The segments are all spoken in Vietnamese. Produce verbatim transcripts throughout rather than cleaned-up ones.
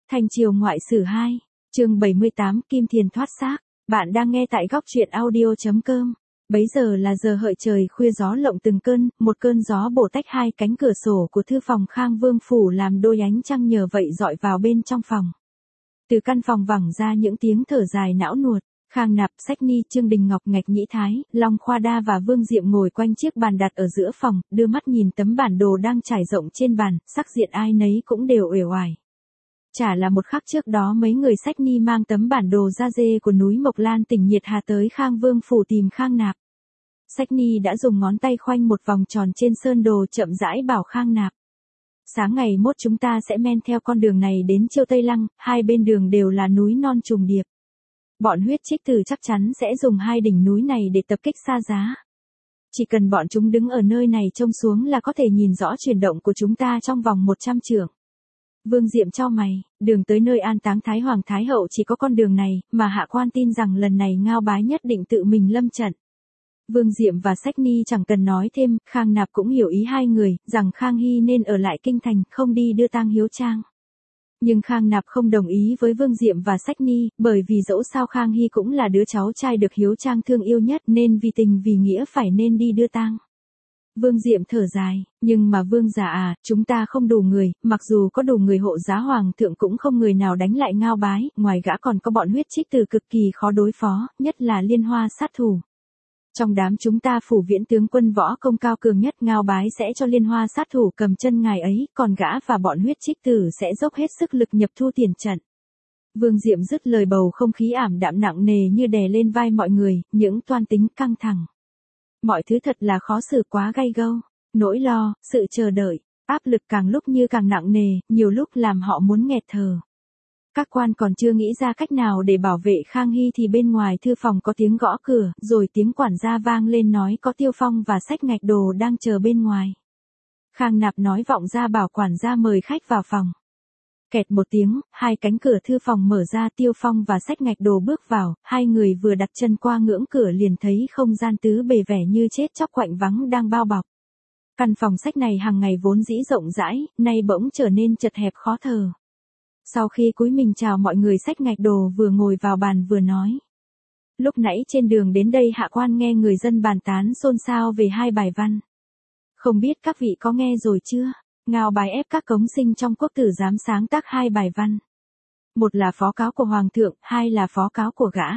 Thanh Triều Ngoại Sử hai, chương bảy mươi tám, Kim Thiền thoát xác. Bạn đang nghe tại góc truyện audio.com. Bấy giờ là giờ hợi trời khuya, gió lộng từng cơn, một cơn gió bổ tách hai cánh cửa sổ của thư phòng Khang Vương phủ làm đôi ánh trăng nhờ vậy dọi vào bên trong phòng. Từ căn phòng vẳng ra những tiếng thở dài não nuột. Khang Nạp, Sách Ni, Trương Đình Ngọc, Ngạch Nhĩ Thái, Long Khoa Đa và Vương Diệm ngồi quanh chiếc bàn đặt ở giữa phòng, đưa mắt nhìn tấm bản đồ đang trải rộng trên bàn, sắc diện ai nấy cũng đều uể oải. Chả là một khắc trước đó mấy người Sách Ni mang tấm bản đồ da dê của núi Mộc Lan tỉnh Nhiệt Hà tới Khang Vương phủ tìm Khang Nạp. Sách Ni đã dùng ngón tay khoanh một vòng tròn trên sơn đồ, chậm rãi bảo Khang Nạp. Sáng ngày mốt chúng ta sẽ men theo con đường này đến Chiêu Tây Lăng, hai bên đường đều là núi non trùng điệp. Bọn huyết trích tử chắc chắn sẽ dùng hai đỉnh núi này để tập kích Sa Giá. Chỉ cần bọn chúng đứng ở nơi này trông xuống là có thể nhìn rõ chuyển động của chúng ta trong vòng một trăm trượng. Vương Diệm chau mày, đường tới nơi an táng Thái Hoàng Thái Hậu chỉ có con đường này, mà hạ quan tin rằng lần này Ngao Bái nhất định tự mình lâm trận. Vương Diệm và Sách Ni chẳng cần nói thêm, Khang Nạp cũng hiểu ý hai người, rằng Khang Hy nên ở lại kinh thành, không đi đưa tang Hiếu Trang. Nhưng Khang Nạp không đồng ý với Vương Diệm và Sách Ni, bởi vì dẫu sao Khang Hy cũng là đứa cháu trai được Hiếu Trang thương yêu nhất, nên vì tình vì nghĩa phải nên đi đưa tang. Vương Diệm thở dài, nhưng mà Vương già à, chúng ta không đủ người, mặc dù có đủ người hộ giá Hoàng thượng cũng không người nào đánh lại Ngao Bái, ngoài gã còn có bọn huyết trích tử cực kỳ khó đối phó, nhất là Liên Hoa sát thủ. Trong đám chúng ta phủ Viễn tướng quân võ công cao cường nhất, Ngao Bái sẽ cho Liên Hoa sát thủ cầm chân ngài ấy, còn gã và bọn huyết trích tử sẽ dốc hết sức lực nhập thu tiền trận. Vương Diệm dứt lời, bầu không khí ảm đạm nặng nề như đè lên vai mọi người, những toan tính căng thẳng. Mọi thứ thật là khó xử quá gay gâu, nỗi lo, sự chờ đợi, áp lực càng lúc như càng nặng nề, nhiều lúc làm họ muốn nghẹt thở. Các quan còn chưa nghĩ ra cách nào để bảo vệ Khang Hy thì bên ngoài thư phòng có tiếng gõ cửa, rồi tiếng quản gia vang lên nói có Tiêu Phong và Sách Ngạch Đồ đang chờ bên ngoài. Khang Nạp nói vọng ra bảo quản gia mời khách vào phòng. Kẹt một tiếng, hai cánh cửa thư phòng mở ra, Tiêu Phong và Sách Ngạch Đồ bước vào, hai người vừa đặt chân qua ngưỡng cửa liền thấy không gian tứ bề vẻ như chết chóc quạnh vắng đang bao bọc. Căn phòng sách này hàng ngày vốn dĩ rộng rãi, nay bỗng trở nên chật hẹp khó thở. Sau khi cúi mình chào mọi người, Sách Ngạch Đồ vừa ngồi vào bàn vừa nói. Lúc nãy trên đường đến đây hạ quan nghe người dân bàn tán xôn xao về hai bài văn. Không biết các vị có nghe rồi chưa? Ngao Bái ép các cống sinh trong quốc tử giám sáng tác hai bài văn. Một là phó cáo của Hoàng thượng, hai là phó cáo của gã.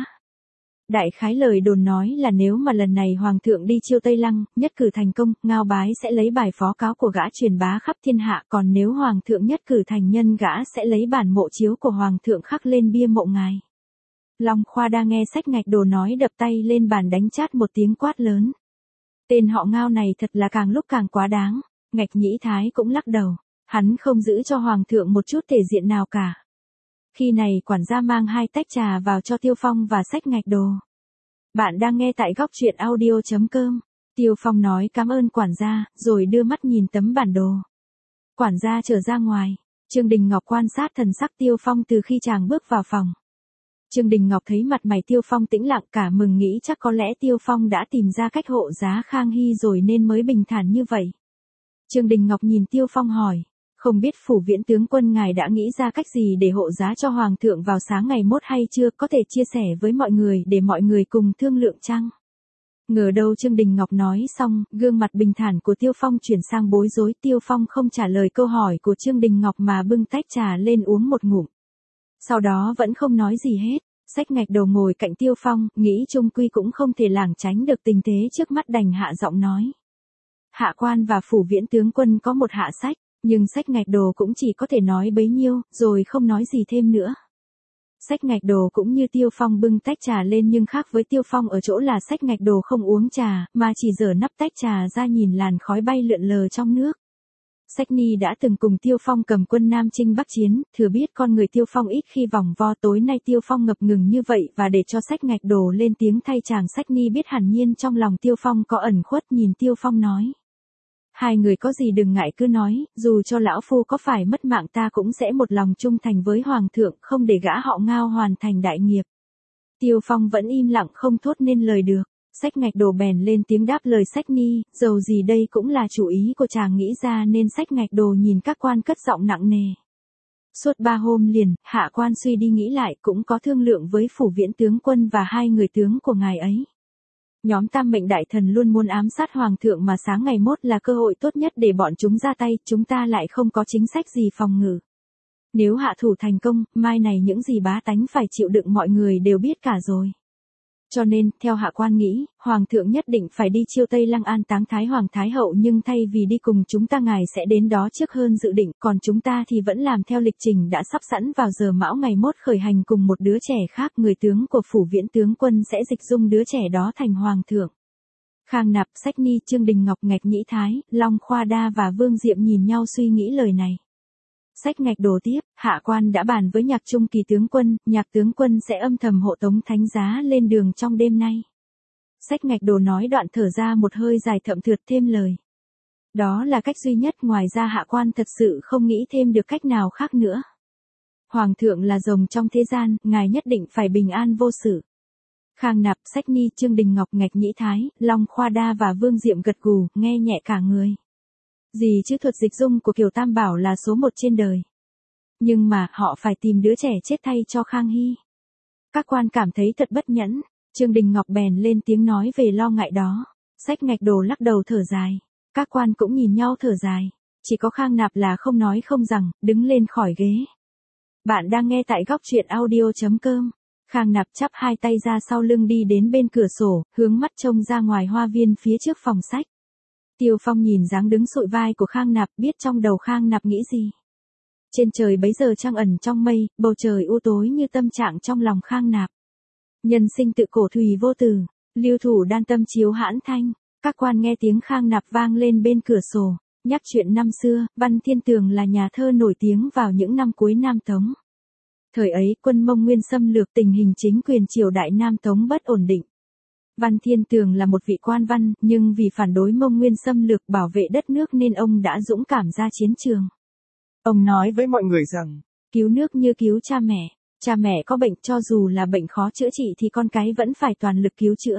Đại khái lời đồn nói là nếu mà lần này Hoàng thượng đi Chiêu Tây Lăng, nhất cử thành công, Ngao Bái sẽ lấy bài phó cáo của gã truyền bá khắp thiên hạ, còn nếu Hoàng thượng nhất cử thành nhân, gã sẽ lấy bản mộ chiếu của Hoàng thượng khắc lên bia mộ ngài. Long Khoa Đa nghe Sách Ngạch Đồ nói đập tay lên bàn đánh chát một tiếng, quát lớn. Tên họ Ngao này thật là càng lúc càng quá đáng. Ngạch Nhĩ Thái cũng lắc đầu, hắn không giữ cho Hoàng thượng một chút thể diện nào cả. Khi này quản gia mang hai tách trà vào cho Tiêu Phong và Sách Ngạch Đồ. Bạn đang nghe tại góc truyện audio.com. Tiêu Phong nói cảm ơn quản gia, rồi đưa mắt nhìn tấm bản đồ. Quản gia trở ra ngoài, Trương Đình Ngọc quan sát thần sắc Tiêu Phong từ khi chàng bước vào phòng. Trương Đình Ngọc thấy mặt mày Tiêu Phong tĩnh lặng, cả mừng nghĩ chắc có lẽ Tiêu Phong đã tìm ra cách hộ giá Khang Hy rồi nên mới bình thản như vậy. Trương Đình Ngọc nhìn Tiêu Phong hỏi, không biết phủ Viễn tướng quân ngài đã nghĩ ra cách gì để hộ giá cho Hoàng thượng vào sáng ngày mốt hay chưa, có thể chia sẻ với mọi người để mọi người cùng thương lượng chăng? Ngờ đâu Trương Đình Ngọc nói xong, gương mặt bình thản của Tiêu Phong chuyển sang bối rối. Tiêu Phong không trả lời câu hỏi của Trương Đình Ngọc mà bưng tách trà lên uống một ngụm. Sau đó vẫn không nói gì hết. Sách Ngạch Đồ ngồi cạnh Tiêu Phong, nghĩ chung quy cũng không thể lảng tránh được tình thế trước mắt, đành hạ giọng nói. Hạ quan và phủ Viễn tướng quân có một hạ sách, nhưng Sách Ngạch Đồ cũng chỉ có thể nói bấy nhiêu, rồi không nói gì thêm nữa. Sách Ngạch Đồ cũng như Tiêu Phong bưng tách trà lên, nhưng khác với Tiêu Phong ở chỗ là Sách Ngạch Đồ không uống trà, mà chỉ giở nắp tách trà ra nhìn làn khói bay lượn lờ trong nước. Sách Ni đã từng cùng Tiêu Phong cầm quân Nam Chinh Bắc Chiến, thừa biết con người Tiêu Phong ít khi vòng vo, tối nay Tiêu Phong ngập ngừng như vậy và để cho Sách Ngạch Đồ lên tiếng thay chàng. Sách Ni biết hẳn nhiên trong lòng Tiêu Phong có ẩn khuất, nhìn Tiêu Phong nói. Hai người có gì đừng ngại cứ nói, dù cho lão phu có phải mất mạng ta cũng sẽ một lòng trung thành với Hoàng thượng, không để gã họ Ngao hoàn thành đại nghiệp. Tiêu Phong vẫn im lặng không thốt nên lời được. Sách Ngạch Đồ bèn lên tiếng đáp lời Sách Ni, dầu gì đây cũng là chủ ý của chàng nghĩ ra, nên Sách Ngạch Đồ nhìn các quan cất giọng nặng nề. Suốt ba hôm liền, hạ quan suy đi nghĩ lại cũng có thương lượng với phủ viễn tướng quân và hai người tướng của ngài ấy. Nhóm tam mệnh đại thần luôn muốn ám sát hoàng thượng mà sáng ngày mốt là cơ hội tốt nhất để bọn chúng ra tay, chúng ta lại không có chính sách gì phòng ngự. Nếu hạ thủ thành công, mai này những gì bá tánh phải chịu đựng mọi người đều biết cả rồi. Cho nên, theo hạ quan nghĩ, hoàng thượng nhất định phải đi chiêu Tây Lăng an táng Thái Hoàng Thái Hậu, nhưng thay vì đi cùng chúng ta ngài sẽ đến đó trước hơn dự định, còn chúng ta thì vẫn làm theo lịch trình đã sắp sẵn vào giờ mão ngày mốt khởi hành cùng một đứa trẻ khác, người tướng của phủ viễn tướng quân sẽ dịch dung đứa trẻ đó thành hoàng thượng. Khang Nạp, Sách Ni, Trương Đình Ngọc, Ngạch Nhĩ Thái, Long Khoa Đa và Vương Diệm nhìn nhau suy nghĩ lời này. Sách Ngạch Đồ tiếp, hạ quan đã bàn với Nhạc Trung Kỳ tướng quân, Nhạc tướng quân sẽ âm thầm hộ tống thánh giá lên đường trong đêm nay. Sách Ngạch Đồ nói đoạn thở ra một hơi dài thậm thượt thêm lời. Đó là cách duy nhất, ngoài ra hạ quan thật sự không nghĩ thêm được cách nào khác nữa. Hoàng thượng là rồng trong thế gian, ngài nhất định phải bình an vô sự. Khang Nạp, Sách Ni, Trương Đình Ngọc, Ngạch Nhĩ Thái, Long Khoa Đa và Vương Diệm gật gù, nghe nhẹ cả người. Gì chứ thuật dịch dung của Kiều Tam Bảo là số một trên đời. Nhưng mà, họ phải tìm đứa trẻ chết thay cho Khang Hy. Các quan cảm thấy thật bất nhẫn, Trương Đình Ngọc bèn lên tiếng nói về lo ngại đó. Sách Ngạch Đồ lắc đầu thở dài. Các quan cũng nhìn nhau thở dài. Chỉ có Khang Nạp là không nói không rằng, đứng lên khỏi ghế. Bạn đang nghe tại góc truyện audio chấm com. Khang Nạp chắp hai tay ra sau lưng đi đến bên cửa sổ, hướng mắt trông ra ngoài hoa viên phía trước phòng sách. Tiêu Phong nhìn dáng đứng sụi vai của Khang Nạp, biết trong đầu Khang Nạp nghĩ gì. Trên trời bấy giờ trăng ẩn trong mây, bầu trời u tối như tâm trạng trong lòng Khang Nạp. Nhân sinh tự cổ thùy vô tử, lưu thủ đan tâm chiếu hãn thanh. Các quan nghe tiếng Khang Nạp vang lên bên cửa sổ, nhắc chuyện năm xưa. Văn Thiên Tường là nhà thơ nổi tiếng vào những năm cuối Nam Tống. Thời ấy, quân Mông Nguyên xâm lược, tình hình chính quyền triều đại Nam Tống bất ổn định. Văn Thiên Tường là một vị quan văn, nhưng vì phản đối Mông Nguyên xâm lược, bảo vệ đất nước nên ông đã dũng cảm ra chiến trường. Ông nói với mọi người rằng, cứu nước như cứu cha mẹ. Cha mẹ có bệnh, cho dù là bệnh khó chữa trị thì con cái vẫn phải toàn lực cứu chữa.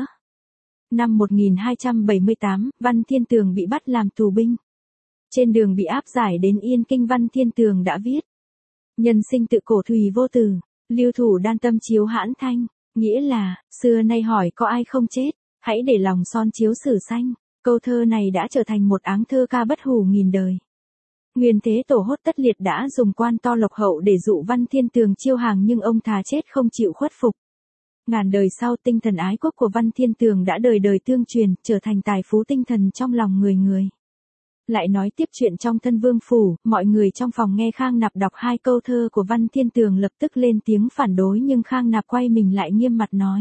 Năm một nghìn hai trăm bảy mươi tám, Văn Thiên Tường bị bắt làm tù binh. Trên đường bị áp giải đến Yên Kinh, Văn Thiên Tường đã viết: Nhân sinh tự cổ thùy vô tử, lưu thủ đan tâm chiếu hãn thanh. Nghĩa là, xưa nay hỏi có ai không chết, hãy để lòng son chiếu sử xanh. Câu thơ này đã trở thành một áng thơ ca bất hủ nghìn đời. Nguyên Thế Tổ Hốt Tất Liệt đã dùng quan to lộc hậu để dụ Văn Thiên Tường chiêu hàng, nhưng ông thà chết không chịu khuất phục. Ngàn đời sau, tinh thần ái quốc của Văn Thiên Tường đã đời đời tương truyền, trở thành tài phú tinh thần trong lòng người người. Lại nói tiếp chuyện trong Thân Vương Phủ, mọi người trong phòng nghe Khang Nạp đọc hai câu thơ của Văn Thiên Tường lập tức lên tiếng phản đối, nhưng Khang Nạp quay mình lại nghiêm mặt nói.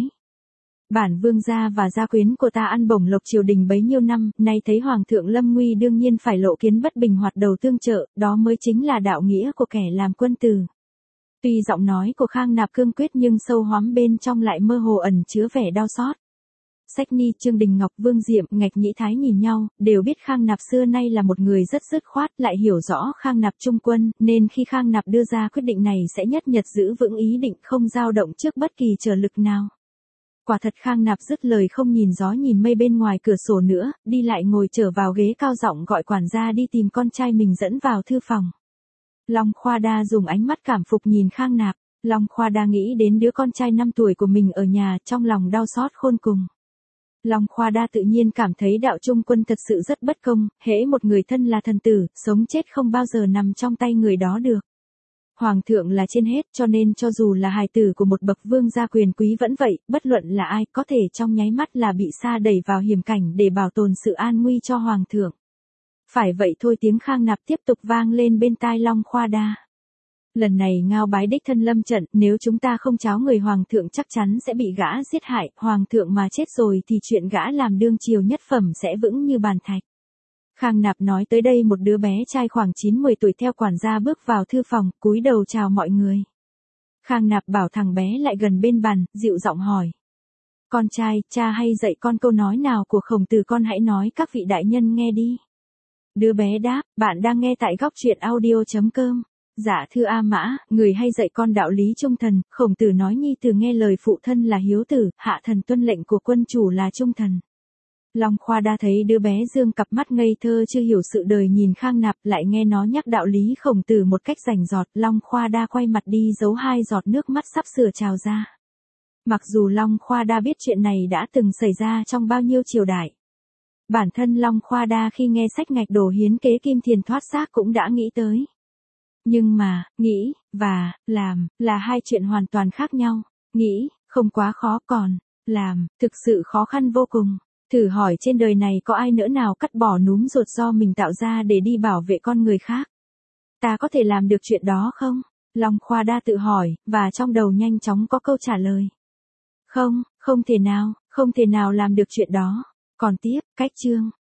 Bản vương gia và gia quyến của ta ăn bổng lộc triều đình bấy nhiêu năm, nay thấy hoàng thượng lâm nguy đương nhiên phải lộ kiến bất bình hoạt đầu tương trợ, đó mới chính là đạo nghĩa của kẻ làm quân tử. Tuy giọng nói của Khang Nạp cương quyết nhưng sâu hoắm bên trong lại mơ hồ ẩn chứa vẻ đau xót. Sách Ni, Trương Đình Ngọc, Vương Diệm, Ngạch Nhĩ Thái nhìn nhau, đều biết Khang Nạp xưa nay là một người rất dứt khoát, lại hiểu rõ Khang Nạp trung quân, nên khi Khang Nạp đưa ra quyết định này sẽ nhất nhật giữ vững ý định, không dao động trước bất kỳ trở lực nào. Quả thật Khang Nạp dứt lời không nhìn gió nhìn mây bên ngoài cửa sổ nữa, đi lại ngồi trở vào ghế, cao giọng gọi quản gia đi tìm con trai mình dẫn vào thư phòng. Long Khoa Đa dùng ánh mắt cảm phục nhìn Khang Nạp. Long Khoa Đa nghĩ đến đứa con trai năm tuổi của mình ở nhà, trong lòng đau xót khôn cùng. Long Khoa Đa tự nhiên cảm thấy đạo trung quân thật sự rất bất công, hễ một người thân là thần tử, sống chết không bao giờ nằm trong tay người đó được. Hoàng thượng là trên hết, cho nên cho dù là hài tử của một bậc vương gia quyền quý vẫn vậy, bất luận là ai, có thể trong nháy mắt là bị sa đẩy vào hiểm cảnh để bảo tồn sự an nguy cho hoàng thượng. Phải vậy thôi, tiếng Khang Nạp tiếp tục vang lên bên tai Long Khoa Đa. Lần này Ngao Bái đích thân lâm trận, nếu chúng ta không cháo người hoàng thượng chắc chắn sẽ bị gã giết hại, hoàng thượng mà chết rồi thì chuyện gã làm đương triều nhất phẩm sẽ vững như bàn thạch. Khang Nạp nói tới đây, một đứa bé trai khoảng chín mười tuổi theo quản gia bước vào thư phòng, cúi đầu chào mọi người. Khang Nạp bảo thằng bé lại gần bên bàn, dịu giọng hỏi. Con trai, cha hay dạy con câu nói nào của Khổng Tử, con hãy nói các vị đại nhân nghe đi. Đứa bé đáp, bạn đang nghe tại góc truyện audio chấm com. Dạ thưa A Mã, người hay dạy con đạo lý trung thần, Khổng Tử nói nhi tử nghe lời phụ thân là hiếu tử, hạ thần tuân lệnh của quân chủ là trung thần. Long Khoa Đa thấy đứa bé dương cặp mắt ngây thơ chưa hiểu sự đời nhìn Khang Nạp, lại nghe nó nhắc đạo lý Khổng Tử một cách rành rọt, Long Khoa Đa quay mặt đi giấu hai giọt nước mắt sắp sửa trào ra. Mặc dù Long Khoa Đa biết chuyện này đã từng xảy ra trong bao nhiêu triều đại. Bản thân Long Khoa Đa khi nghe sách ngạch đổ hiến kế kim thiền thoát xác cũng đã nghĩ tới. Nhưng mà, nghĩ, và, làm, là hai chuyện hoàn toàn khác nhau. Nghĩ, không quá khó, còn, làm, thực sự khó khăn vô cùng. Thử hỏi trên đời này có ai nỡ nào cắt bỏ núm ruột do mình tạo ra để đi bảo vệ con người khác? Ta có thể làm được chuyện đó không? Long Khoa Đa tự hỏi, và trong đầu nhanh chóng có câu trả lời. Không, không thể nào, không thể nào làm được chuyện đó. Còn tiếp, cách chương.